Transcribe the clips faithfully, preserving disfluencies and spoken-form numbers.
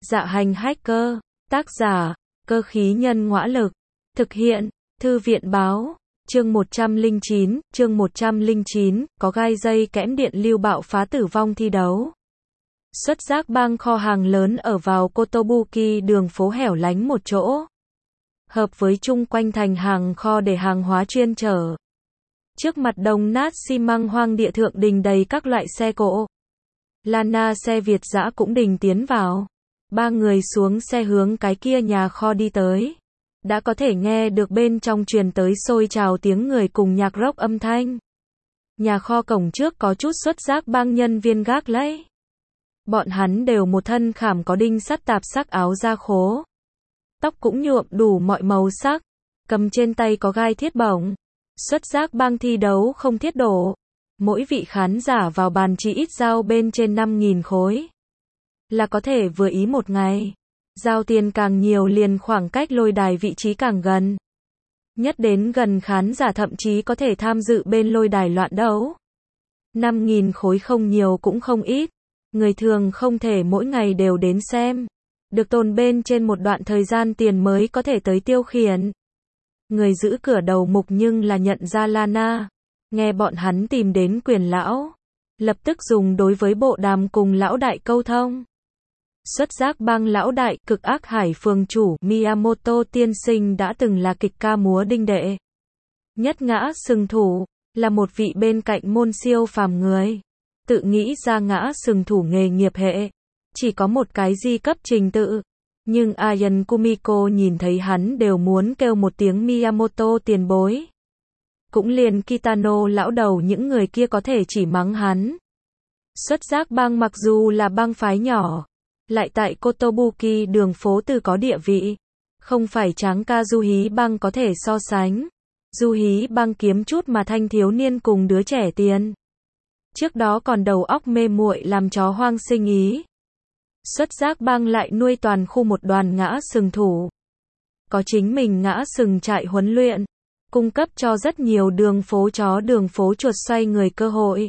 Dạ hành hacker, tác giả, cơ khí nhân ngõa lực, thực hiện, thư viện báo, chương một trăm lẻ chín, chương một trăm lẻ chín, có gai dây kẽm điện lưu bạo phá tử vong thi đấu. Xuất giác bang kho hàng lớn ở vào Kotobuki, đường phố hẻo lánh một chỗ. Hợp với chung quanh thành hàng kho để hàng hóa chuyên chở. Trước mặt đồng nát xi măng hoang địa thượng đình đầy các loại xe cộ. Lana xe Việt dã cũng đình tiến vào. Ba người xuống xe hướng cái kia nhà kho đi tới. Đã có thể nghe được bên trong truyền tới xôi trào tiếng người cùng nhạc rock âm thanh. Nhà kho cổng trước có chút xuất giác bang nhân viên gác lấy. Bọn hắn đều một thân khảm có đinh sắt tạp sắc áo da khố. Tóc cũng nhuộm đủ mọi màu sắc. Cầm trên tay có gai thiết bổng. Xuất giác bang thi đấu không thiết đổ. Mỗi vị khán giả vào bàn chỉ ít giao bên trên năm nghìn khối. Là có thể vừa ý một ngày. Giao tiền càng nhiều liền khoảng cách lôi đài vị trí càng gần. Nhất đến gần khán giả thậm chí có thể tham dự bên lôi đài loạn đấu. năm nghìn khối không nhiều cũng không ít. Người thường không thể mỗi ngày đều đến xem. Được tồn bên trên một đoạn thời gian tiền mới có thể tới tiêu khiển. Người giữ cửa đầu mục nhưng là nhận ra Lana. Nghe bọn hắn tìm đến quyền lão. Lập tức dùng đối với bộ đàm cùng lão đại câu thông. Xuất giác bang lão đại, cực ác hải phường chủ, Miyamoto tiên sinh đã từng là kịch ca múa đinh đệ. Nhất ngã sừng thủ, là một vị bên cạnh môn siêu phàm người. Tự nghĩ ra ngã sừng thủ nghề nghiệp hệ. Chỉ có một cái di cấp trình tự. Nhưng Ayan Kumiko nhìn thấy hắn đều muốn kêu một tiếng Miyamoto tiền bối. Cũng liền Kitano lão đầu những người kia có thể chỉ mắng hắn. Xuất giác bang mặc dù là bang phái nhỏ. Lại tại Kotobuki đường phố từ có địa vị. Không phải tráng ca du hí bang có thể so sánh. Du hí bang kiếm chút mà thanh thiếu niên cùng đứa trẻ tiền. Trước đó còn đầu óc mê muội làm chó hoang sinh ý. Xuất giác bang lại nuôi toàn khu một đoàn ngã sừng thủ. Có chính mình ngã sừng trại huấn luyện. Cung cấp cho rất nhiều đường phố chó đường phố chuột xoay người cơ hội.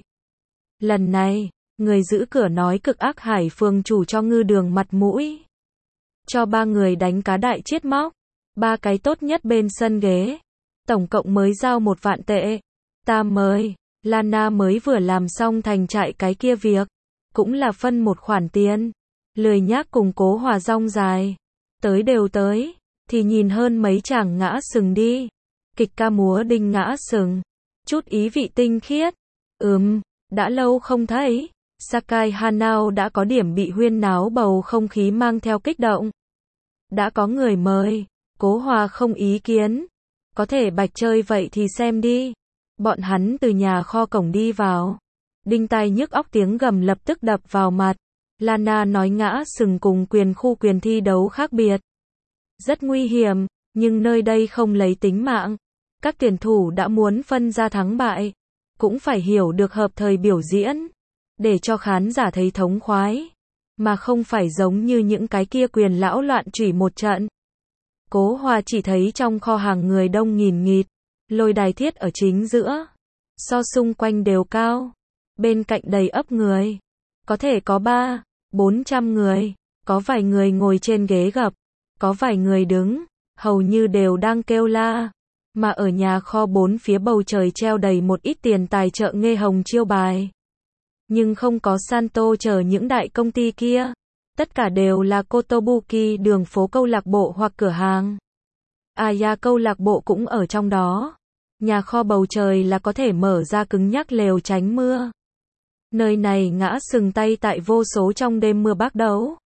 Lần này, người giữ cửa nói cực ác hải phường chủ cho ngư đường mặt mũi. Cho ba người đánh cá đại chiết móc. Ba cái tốt nhất bên sân ghế. Tổng cộng mới giao một vạn tệ. Ta mời. Lana mới vừa làm xong thành trại cái kia việc. Cũng là phân một khoản tiền. Lười nhác cùng Cố Hòa rong dài. Tới đều tới. Thì nhìn hơn mấy chàng ngã sừng đi. Kịch ca múa đinh ngã sừng. Chút ý vị tinh khiết. Ừm, đã lâu không thấy. Sakai Hanao đã có điểm bị huyên náo bầu không khí mang theo kích động. Đã có người mời. Cố Hòa không ý kiến. Có thể bạch chơi vậy thì xem đi. Bọn hắn từ nhà kho cổng đi vào. Đinh tai nhức óc tiếng gầm lập tức đập vào mặt. Lana nói ngã sừng cùng quyền khu quyền thi đấu khác biệt. Rất nguy hiểm, nhưng nơi đây không lấy tính mạng. Các tuyển thủ đã muốn phân ra thắng bại. Cũng phải hiểu được hợp thời biểu diễn. Để cho khán giả thấy thống khoái. Mà không phải giống như những cái kia quyền lão loạn chửi một trận. Cố Hòa chỉ thấy trong kho hàng người đông nghìn nghịt. Lôi đài thiết ở chính giữa. So xung quanh đều cao. Bên cạnh đầy ấp người. Có thể có ba, bốn trăm người. Có vài người ngồi trên ghế gập. Có vài người đứng. Hầu như đều đang kêu la. Mà ở nhà kho bốn phía bầu trời treo đầy một ít tiền tài trợ nghe hồng chiêu bài. Nhưng không có Santo chờ những đại công ty kia. Tất cả đều là Kotobuki đường phố câu lạc bộ hoặc cửa hàng. Aya câu lạc bộ cũng ở trong đó. Nhà kho bầu trời là có thể mở ra cứng nhắc lều tránh mưa. Nơi này ngã sừng tay tại vô số trong đêm mưa bắt đấu.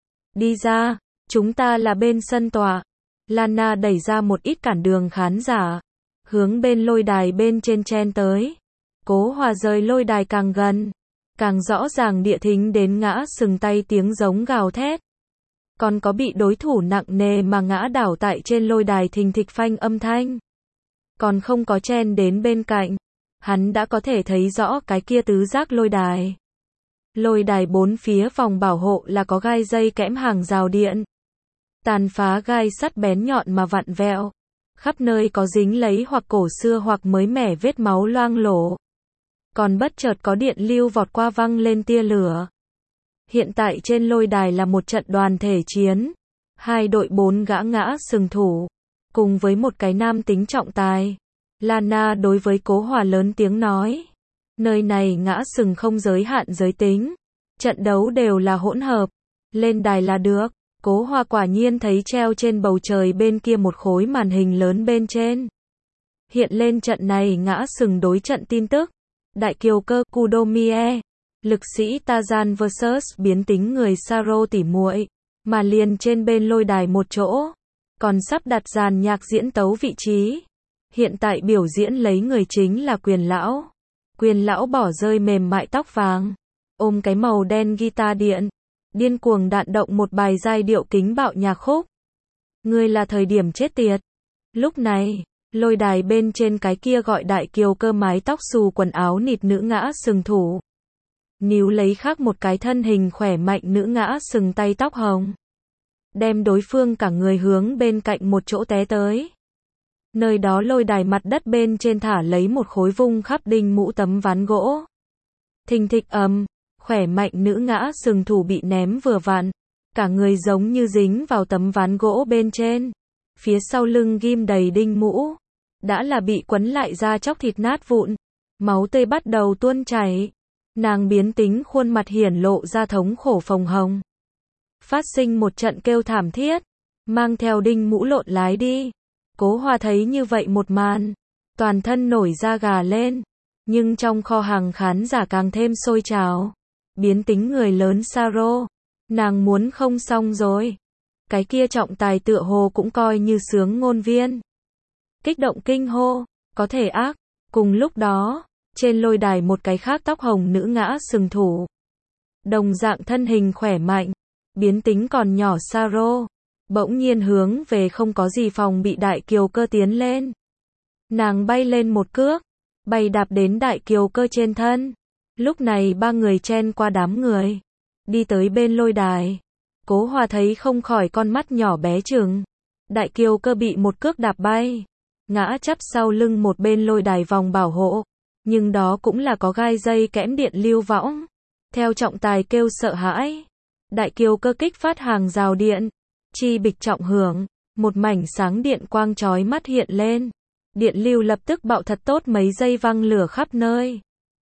Đi ra, chúng ta là bên sân tọa. Lana đẩy ra một ít cản đường khán giả. Hướng bên lôi đài bên trên chen tới. Cố Hòa rời lôi đài càng gần. Càng rõ ràng địa thính đến ngã sừng tay tiếng giống gào thét. Còn có bị đối thủ nặng nề mà ngã đảo tại trên lôi đài thình thịch phanh âm thanh. Còn không có chen đến bên cạnh. Hắn đã có thể thấy rõ cái kia tứ giác lôi đài. Lôi đài bốn phía vòng bảo hộ là có gai dây kẽm hàng rào điện. Tàn phá gai sắt bén nhọn mà vặn vẹo. Khắp nơi có dính lấy hoặc cổ xưa hoặc mới mẻ vết máu loang lổ. Còn bất chợt có điện lưu vọt qua văng lên tia lửa. Hiện tại trên lôi đài là một trận đoàn thể chiến. Hai đội bốn gã ngã sừng thủ. Cùng với một cái nam tính trọng tài. Lana đối với Cố Hòa lớn tiếng nói. Nơi này ngã sừng không giới hạn giới tính. Trận đấu đều là hỗn hợp. Lên đài là được. Cố Hòa quả nhiên thấy treo trên bầu trời bên kia một khối màn hình lớn bên trên. Hiện lên trận này ngã sừng đối trận tin tức. Đại kiều cơ Kudomie. Lực sĩ Tarzan versus biến tính người Saro tỉ muội. Mà liền trên bên lôi đài một chỗ. Còn sắp đặt dàn nhạc diễn tấu vị trí. Hiện tại biểu diễn lấy người chính là Quyền lão. Quyền lão bỏ rơi mềm mại tóc vàng. Ôm cái màu đen guitar điện. Điên cuồng đạn động một bài giai điệu kính bạo nhạc khúc. Ngươi là thời điểm chết tiệt. Lúc này, lôi đài bên trên cái kia gọi đại kiều cơ mái tóc xù quần áo nịt nữ ngã sừng thủ. Níu lấy khác một cái thân hình khỏe mạnh nữ ngã sừng tay tóc hồng. Đem đối phương cả người hướng bên cạnh một chỗ té tới. Nơi đó lôi đài mặt đất bên trên thả lấy một khối vung khắp đinh mũ tấm ván gỗ. Thình thịch ầm, khỏe mạnh nữ ngã sừng thủ bị ném vừa vặn. Cả người giống như dính vào tấm ván gỗ bên trên. Phía sau lưng ghim đầy đinh mũ. Đã là bị quấn lại ra chóc thịt nát vụn. Máu tươi bắt đầu tuôn chảy. Nàng biến tính khuôn mặt hiển lộ ra thống khổ phồng hồng. Phát sinh một trận kêu thảm thiết. Mang theo đinh mũ lộn lái đi. Cố Hòa thấy như vậy một màn. Toàn thân nổi da gà lên. Nhưng trong kho hàng khán giả càng thêm sôi trào. Biến tính người lớn Saro. Nàng muốn không xong rồi. Cái kia trọng tài tựa hồ cũng coi như sướng ngôn viên. Kích động kinh hô. Có thể ác. Cùng lúc đó, trên lôi đài một cái khác tóc hồng nữ ngã sừng thủ. Đồng dạng thân hình khỏe mạnh. Biến tính còn nhỏ Saro. Bỗng nhiên hướng về không có gì phòng bị đại kiều cơ tiến lên. Nàng bay lên một cước. Bay đạp đến đại kiều cơ trên thân. Lúc này ba người chen qua đám người. Đi tới bên lôi đài. Cố Hòa thấy không khỏi con mắt nhỏ bé chừng. Đại kiều cơ bị một cước đạp bay. Ngã chắp sau lưng một bên lôi đài vòng bảo hộ. Nhưng đó cũng là có gai dây kẽm điện lưu võng. Theo trọng tài kêu sợ hãi. Đại kiều cơ kích phát hàng rào điện. Chi bịch trọng hưởng. Một mảnh sáng điện quang chói mắt hiện lên. Điện lưu lập tức bạo thật tốt mấy giây văng lửa khắp nơi.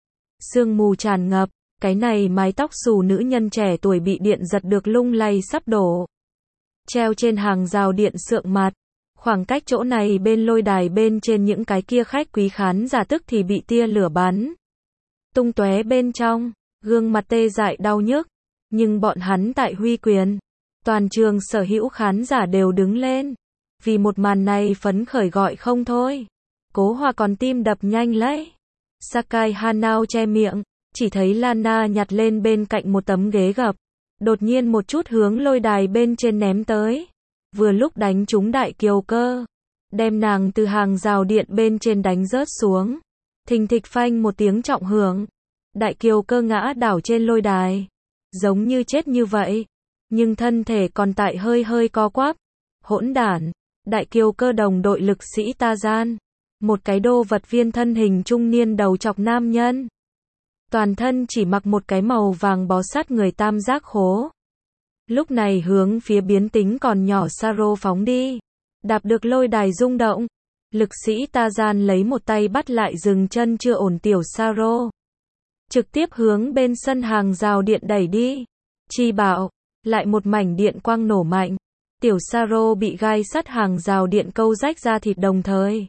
Sương mù tràn ngập. Cái này mái tóc xù nữ nhân trẻ tuổi bị điện giật được lung lay sắp đổ. Treo trên hàng rào điện sượng mặt. Khoảng cách chỗ này bên lôi đài bên trên những cái kia khách quý khán giả tức thì bị tia lửa bắn. Tung tóe bên trong, gương mặt tê dại đau nhức. Nhưng bọn hắn tại huy quyền. Toàn trường sở hữu khán giả đều đứng lên. Vì một màn này phấn khởi gọi không thôi. Cố Hòa còn tim đập nhanh lấy. Sakai Hanao che miệng. Chỉ thấy Lana nhặt lên bên cạnh một tấm ghế gập. Đột nhiên một chút hướng lôi đài bên trên ném tới. Vừa lúc đánh trúng đại kiều cơ. Đem nàng từ hàng rào điện bên trên đánh rớt xuống. Thình thịch phanh một tiếng trọng hưởng. Đại kiều cơ ngã đảo trên lôi đài. Giống như chết như vậy. Nhưng thân thể còn tại hơi hơi co quắp. Hỗn đản. Đại kiều cơ đồng đội lực sĩ Tarzan. Một cái đô vật viên thân hình trung niên đầu chọc nam nhân. Toàn thân chỉ mặc một cái màu vàng bó sát người tam giác khố. Lúc này hướng phía biến tính còn nhỏ Saro phóng đi. Đạp được lôi đài rung động. Lực sĩ Tarzan lấy một tay bắt lại dừng chân chưa ổn tiểu Saro. Trực tiếp hướng bên sân hàng rào điện đẩy đi. Chi bảo. Lại một mảnh điện quang nổ mạnh. Tiểu Saro bị gai sắt hàng rào điện câu rách ra thịt đồng thời.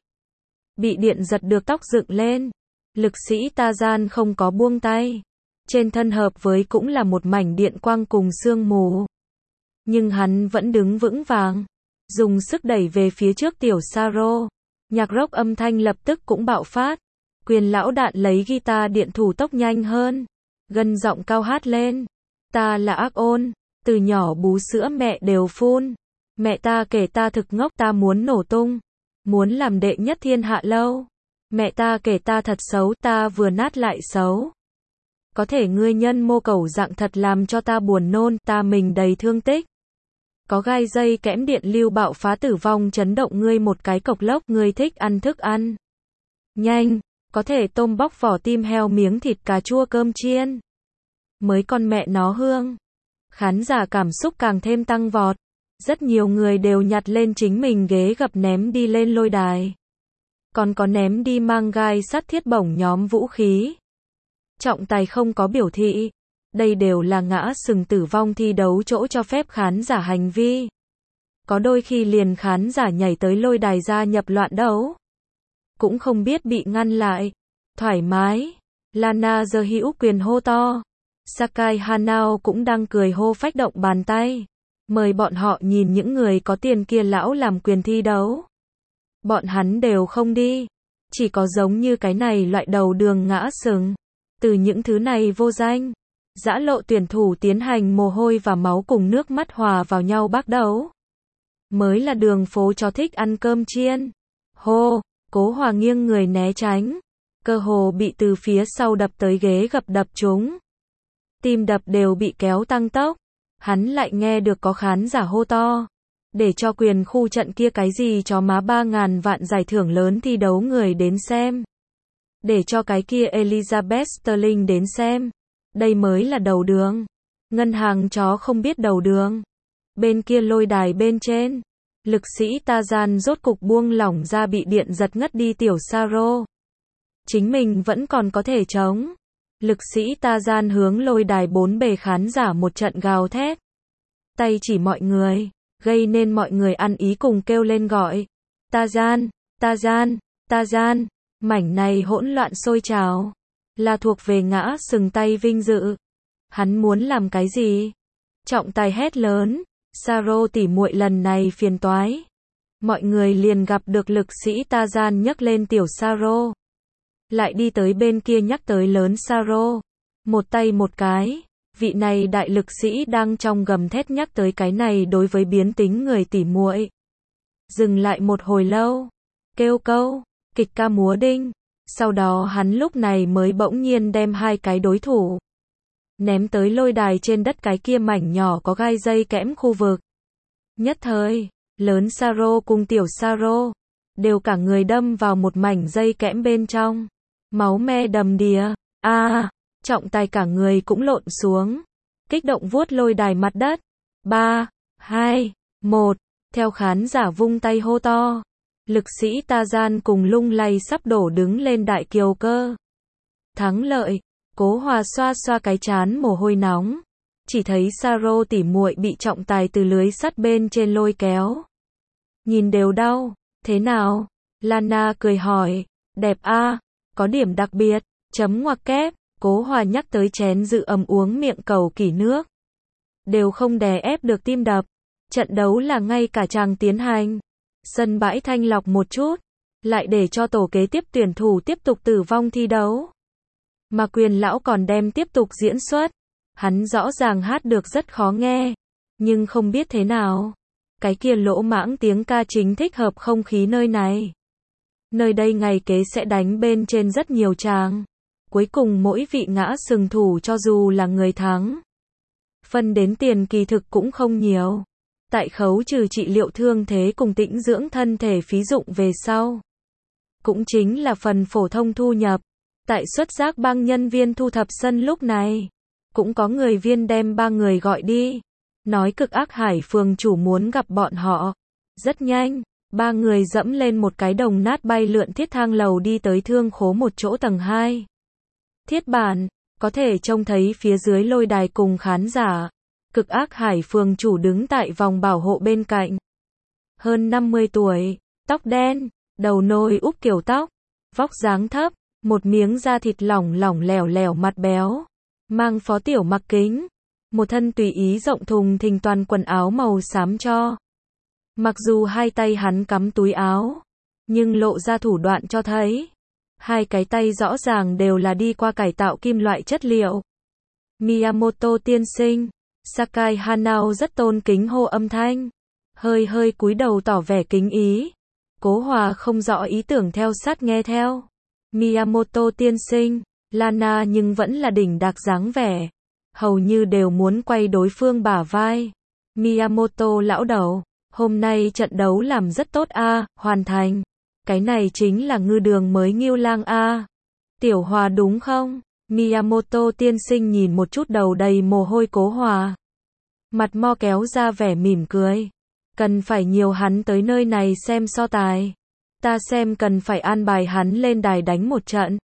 Bị điện giật được tóc dựng lên. Lực sĩ Tarzan không có buông tay. Trên thân hợp với cũng là một mảnh điện quang cùng sương mù. Nhưng hắn vẫn đứng vững vàng. Dùng sức đẩy về phía trước tiểu Saro. Nhạc rock âm thanh lập tức cũng bạo phát. Quyền lão đạn lấy guitar điện thủ tốc nhanh hơn. Gân giọng cao hát lên. Ta là ác ôn. Từ nhỏ bú sữa mẹ đều phun. Mẹ ta kể ta thực ngốc ta muốn nổ tung. Muốn làm đệ nhất thiên hạ lâu. Mẹ ta kể ta thật xấu ta vừa nát lại xấu. Có thể ngươi nhân mô cẩu dạng thật làm cho ta buồn nôn ta mình đầy thương tích. Có gai dây kẽm điện lưu bạo phá tử vong chấn động ngươi một cái cộc lốc ngươi thích ăn thức ăn. Nhanh, có thể tôm bóc vỏ tim heo miếng thịt cà chua cơm chiên. Mới con mẹ nó hương. Khán giả cảm xúc càng thêm tăng vọt. Rất nhiều người đều nhặt lên chính mình ghế gập ném đi lên lôi đài. Còn có ném đi mang gai sắt thiết bổng nhóm vũ khí. Trọng tài không có biểu thị. Đây đều là ngã sừng tử vong thi đấu chỗ cho phép khán giả hành vi. Có đôi khi liền khán giả nhảy tới lôi đài gia nhập loạn đấu. Cũng không biết bị ngăn lại. Thoải mái. Lana giơ hữu quyền hô to. Sakai Hanao cũng đang cười hô phách động bàn tay. Mời bọn họ nhìn những người có tiền kia lão làm quyền thi đấu. Bọn hắn đều không đi. Chỉ có giống như cái này loại đầu đường ngã sừng. Từ những thứ này vô danh. Dã lộ tuyển thủ tiến hành mồ hôi và máu cùng nước mắt hòa vào nhau bắt đấu. Mới là đường phố cho thích ăn cơm chiên. Hô, Cố Hòa nghiêng người né tránh. Cơ hồ bị từ phía sau đập tới ghế gập đập trúng. Tim đập đều bị kéo tăng tốc. Hắn lại nghe được có khán giả hô to. Để cho quyền khu trận kia cái gì cho má ba ngàn vạn giải thưởng lớn thi đấu người đến xem. Để cho cái kia Elizabeth Sterling đến xem. Đây mới là đầu đường. Ngân hàng chó không biết đầu đường. Bên kia lôi đài bên trên. Lực sĩ Tarzan rốt cục buông lỏng ra bị điện giật ngất đi tiểu Saro. Chính mình vẫn còn có thể chống. Lực sĩ Tarzan hướng lôi đài bốn bề khán giả một trận gào thét. Tay chỉ mọi người. Gây nên mọi người ăn ý cùng kêu lên gọi. Tarzan, Tarzan, Tarzan. Mảnh này hỗn loạn sôi trào. Là thuộc về ngã sừng tay vinh dự. Hắn muốn làm cái gì? Trọng tài hét lớn. Saro tỉ muội lần này phiền toái. Mọi người liền gặp được lực sĩ Tarzan nhấc lên tiểu Saro. Lại đi tới bên kia nhắc tới lớn Saro. Một tay một cái. Vị này đại lực sĩ đang trong gầm thét nhắc tới cái này đối với biến tính người tỉ muội. Dừng lại một hồi lâu. Kêu câu. Kịch ca múa đinh. Sau đó hắn lúc này mới bỗng nhiên đem hai cái đối thủ. Ném tới lôi đài trên đất cái kia mảnh nhỏ có gai dây kẽm khu vực. Nhất thời, lớn Saro cùng tiểu Saro. Đều cả người đâm vào một mảnh dây kẽm bên trong. Máu me đầm đìa. A à, trọng tài cả người cũng lộn xuống. Kích động vuốt lôi đài mặt đất. ba, hai, một. Theo khán giả vung tay hô to. Lực sĩ Tarzan cùng lung lay sắp đổ đứng lên đại kiều cơ. Thắng lợi. Cố Hòa xoa xoa cái trán mồ hôi nóng. Chỉ thấy Saro tỉ muội bị trọng tài từ lưới sắt bên trên lôi kéo. Nhìn đều đau. Thế nào? Lana cười hỏi. Đẹp a, à? Có điểm đặc biệt. Chấm ngoặc kép. Cố Hòa nhắc tới chén dự ấm uống miệng cầu kỷ nước. Đều không đè ép được tim đập. Trận đấu là ngay cả chàng tiến hành. Sân bãi thanh lọc một chút. Lại để cho tổ kế tiếp tuyển thủ tiếp tục tử vong thi đấu. Mà Quyền lão còn đem tiếp tục diễn xuất. Hắn rõ ràng hát được rất khó nghe. Nhưng không biết thế nào. Cái kia lỗ mãng tiếng ca chính thích hợp không khí nơi này. Nơi đây ngày kế sẽ đánh bên trên rất nhiều tràng. Cuối cùng mỗi vị ngã sừng thủ cho dù là người thắng. Phân đến tiền kỳ thực cũng không nhiều. Tại khấu trừ trị liệu thương thế cùng tĩnh dưỡng thân thể phí dụng về sau. Cũng chính là phần phổ thông thu nhập. Tại xuất giác bang nhân viên thu thập sân lúc này. Cũng có người viên đem ba người gọi đi. Nói cực ác hải phường chủ muốn gặp bọn họ. Rất nhanh, ba người dẫm lên một cái đồng nát bay lượn thiết thang lầu đi tới thương khố một chỗ tầng hai. Thiết bản, có thể trông thấy phía dưới lôi đài cùng khán giả. Cực ác hải phường chủ đứng tại vòng bảo hộ bên cạnh. Hơn năm mươi tuổi, tóc đen, đầu nôi úp kiểu tóc, vóc dáng thấp, một miếng da thịt lỏng lỏng lẻo lẻo mặt béo, mang phó tiểu mặc kính, một thân tùy ý rộng thùng thình toàn quần áo màu xám cho. Mặc dù hai tay hắn cắm túi áo, nhưng lộ ra thủ đoạn cho thấy. Hai cái tay rõ ràng đều là đi qua cải tạo kim loại chất liệu. Miyamoto tiên sinh. Sakai Hanao rất tôn kính hô âm thanh. Hơi hơi cúi đầu tỏ vẻ kính ý. Cố Hòa không rõ ý tưởng theo sát nghe theo. Miyamoto tiên sinh. Lana nhưng vẫn là đỉnh đạc dáng vẻ. Hầu như đều muốn quay đối phương bả vai. Miyamoto lão đầu. Hôm nay trận đấu làm rất tốt a, à, hoàn thành. Cái này chính là ngư đường mới Ngưu Lang a. À. Tiểu Hòa đúng không? Miyamoto tiên sinh nhìn một chút đầu đầy mồ hôi Cố Hòa. Mặt Mo kéo ra vẻ mỉm cười. Cần phải nhiều hắn tới nơi này xem so tài. Ta xem cần phải an bài hắn lên đài đánh một trận.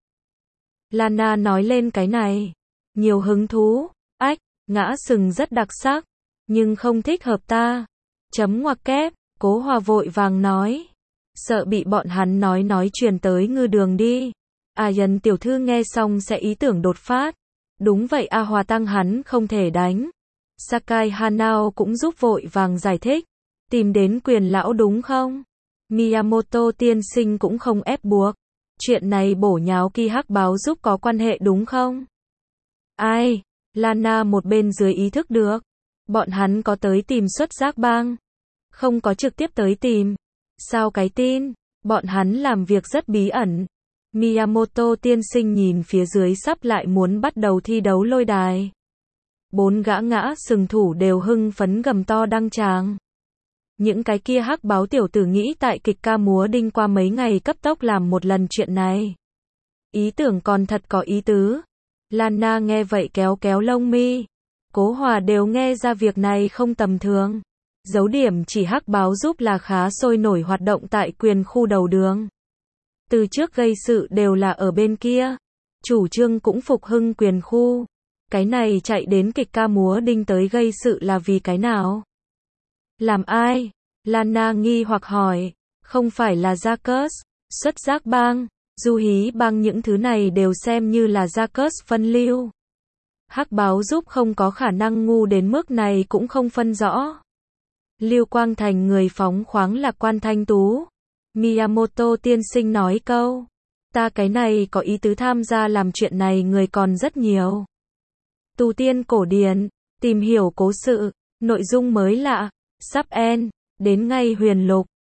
Lana nói lên cái này. Nhiều hứng thú. Ách, ngã sừng rất đặc sắc. Nhưng không thích hợp ta. Chấm ngoặc kép, Cố Hòa vội vàng nói. Sợ bị bọn hắn nói nói truyền tới ngư đường đi. À Dần tiểu thư nghe xong sẽ ý tưởng đột phát. Đúng vậy A Hòa tăng hắn không thể đánh. Sakai Hanao cũng giúp vội vàng giải thích. Tìm đến quyền lão đúng không? Miyamoto tiên sinh cũng không ép buộc. Chuyện này bổ nháo Ki Hắc báo giúp có quan hệ đúng không? Ai? Lana một bên dưới ý thức được. Bọn hắn có tới tìm xuất giác bang. Không có trực tiếp tới tìm. Sao cái tin? Bọn hắn làm việc rất bí ẩn. Miyamoto tiên sinh nhìn phía dưới sắp lại muốn bắt đầu thi đấu lôi đài. Bốn gã ngã sừng thủ đều hưng phấn gầm to đăng tràng. Những cái kia hắc báo tiểu tử nghĩ tại kịch ca múa đinh qua mấy ngày cấp tốc làm một lần chuyện này. Ý tưởng còn thật có ý tứ. Lana nghe vậy kéo kéo lông mi. Cố Hòa đều nghe ra việc này không tầm thường. Dấu điểm chỉ hắc báo giúp là khá sôi nổi hoạt động tại quyền khu đầu đường. Từ trước gây sự đều là ở bên kia. Chủ trương cũng phục hưng quyền khu. Cái này chạy đến kịch ca múa đinh tới gây sự là vì cái nào? Làm ai? Lana nghi hoặc hỏi. Không phải là Jacques, xuất giác bang, du hí bang những thứ này đều xem như là Jacques phân lưu. Hắc báo giúp không có khả năng ngu đến mức này cũng không phân rõ. Lưu Quang Thành người phóng khoáng lạc quan thanh tú. Miyamoto tiên sinh nói câu. Ta cái này có ý tứ tham gia làm chuyện này người còn rất nhiều. Tu tiên cổ điển, tìm hiểu cố sự, nội dung mới lạ, sắp end, đến ngay huyền lục.